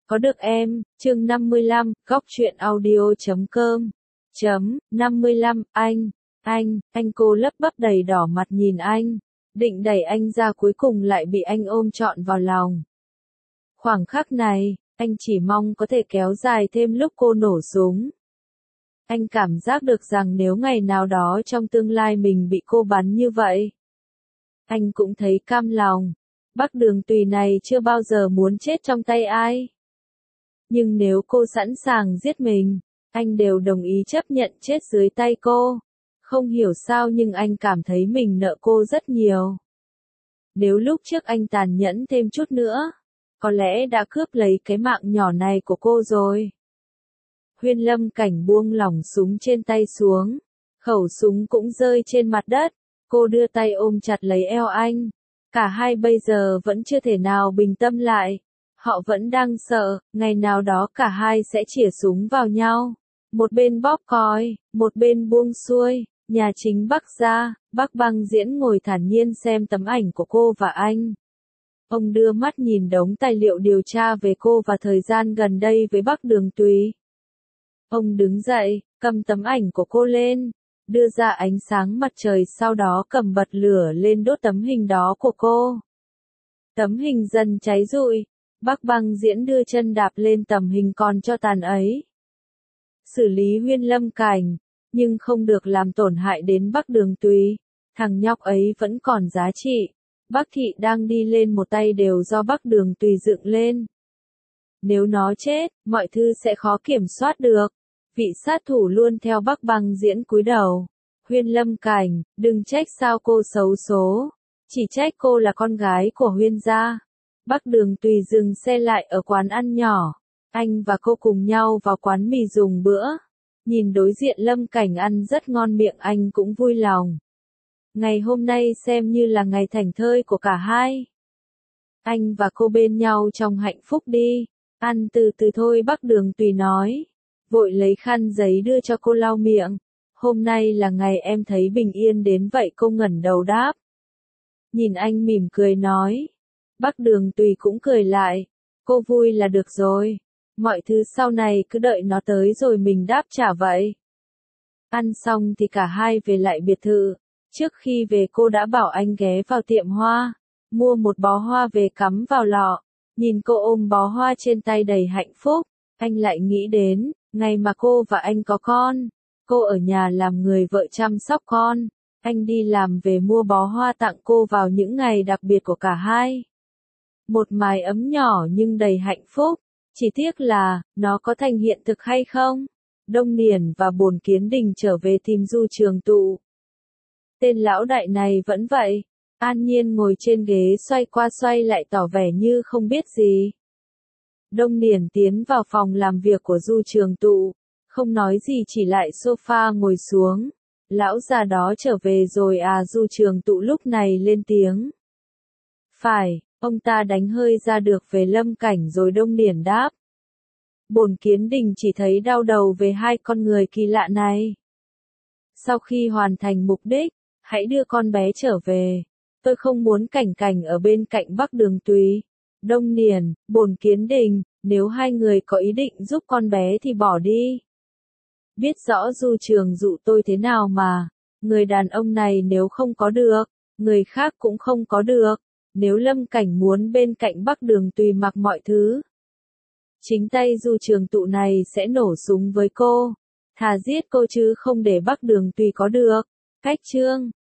Có được em, chương 55, góc truyện audio.com. 55, anh cô lấp bắp đầy đỏ mặt nhìn anh, định đẩy anh ra cuối cùng lại bị anh ôm trọn vào lòng. Khoảng khắc này, anh chỉ mong có thể kéo dài thêm lúc cô nổ súng. Anh cảm giác được rằng nếu ngày nào đó trong tương lai mình bị cô bắn như vậy, anh cũng thấy cam lòng. Bắc Đường Tùy này chưa bao giờ muốn chết trong tay ai. Nhưng nếu cô sẵn sàng giết mình, anh đều đồng ý chấp nhận chết dưới tay cô. Không hiểu sao nhưng anh cảm thấy mình nợ cô rất nhiều. Nếu lúc trước anh tàn nhẫn thêm chút nữa, có lẽ đã cướp lấy cái mạng nhỏ này của cô rồi. Huyên Lâm Cảnh buông lỏng súng trên tay xuống, khẩu súng cũng rơi trên mặt đất, cô đưa tay ôm chặt lấy eo anh. Cả hai bây giờ vẫn chưa thể nào bình tâm lại. Họ vẫn đang sợ, ngày nào đó cả hai sẽ chĩa súng vào nhau. Một bên bóp còi, một bên buông xuôi. Nhà chính Bắc gia, Bắc Băng Diễn ngồi thản nhiên xem tấm ảnh của cô và anh. Ông đưa mắt nhìn đống tài liệu điều tra về cô và thời gian gần đây với Bắc Đường Tùy. Ông đứng dậy, cầm tấm ảnh của cô lên, đưa ra ánh sáng mặt trời, sau đó cầm bật lửa lên đốt tấm hình đó của cô. Tấm hình dần cháy rụi, Bắc Băng Diễn đưa chân đạp lên tấm hình còn cho tàn ấy. Xử lý Huyên Lâm Cảnh, nhưng không được làm tổn hại đến Bắc Đường Tùy. Thằng nhóc ấy vẫn còn giá trị. Bắc Thị đang đi lên một tay đều do Bắc Đường Tùy dựng lên. Nếu nó chết, mọi thứ sẽ khó kiểm soát được. Vị sát thủ luôn theo Bắc Băng Diễn cúi đầu. Huyên Lâm Cảnh, đừng trách sao cô xấu số. Chỉ trách cô là con gái của Huyên gia. Bắc Đường Tùy dừng xe lại ở quán ăn nhỏ. Anh và cô cùng nhau vào quán mì dùng bữa. Nhìn đối diện Lâm Cảnh ăn rất ngon miệng, anh cũng vui lòng. Ngày hôm nay xem như là ngày thảnh thơi của cả hai. Anh và cô bên nhau trong hạnh phúc đi. Ăn từ từ thôi, Bắc Đường Tùy nói. Vội lấy khăn giấy đưa cho cô lau miệng. Hôm nay là ngày em thấy bình yên đến vậy, cô ngẩng đầu đáp. Nhìn anh mỉm cười nói. Bắc Đường Tùy cũng cười lại. Cô vui là được rồi. Mọi thứ sau này cứ đợi nó tới rồi mình đáp trả vậy. Ăn xong thì cả hai về lại biệt thự. Trước khi về cô đã bảo anh ghé vào tiệm hoa, mua một bó hoa về cắm vào lọ. Nhìn cô ôm bó hoa trên tay đầy hạnh phúc, anh lại nghĩ đến ngày mà cô và anh có con. Cô ở nhà làm người vợ chăm sóc con. Anh đi làm về mua bó hoa tặng cô vào những ngày đặc biệt của cả hai. Một mái ấm nhỏ nhưng đầy hạnh phúc. Chỉ tiếc là, nó có thành hiện thực hay không? Đông Niển và Bồn Kiến Đình trở về tìm Du Trường Tụ. Tên lão đại này vẫn vậy. An nhiên ngồi trên ghế xoay qua xoay lại tỏ vẻ như không biết gì. Đông Niển tiến vào phòng làm việc của Du Trường Tụ. Không nói gì, chỉ lại sofa ngồi xuống. Lão già đó trở về rồi à? Du Trường Tụ lúc này lên tiếng. Phải, ông ta đánh hơi ra được về Lâm Cảnh rồi. Đông Niển đáp. Bồn Kiến Đình chỉ thấy đau đầu về hai con người kỳ lạ này. Sau khi hoàn thành mục đích, hãy đưa con bé trở về. Tôi không muốn cảnh cảnh ở bên cạnh Bắc Đường Tùy. Đông Niển, Bồn Kiến Đình, nếu hai người có ý định giúp con bé thì bỏ đi. Biết rõ Du Trường Dụ tôi thế nào mà. Người đàn ông này nếu không có được, người khác cũng không có được. Nếu Lâm Cảnh muốn bên cạnh Bắc Đường Tùy mặc mọi thứ, chính tay Du Trường Tụ này sẽ nổ súng với cô. Thà giết cô chứ không để Bắc Đường Tùy có được. Cách chương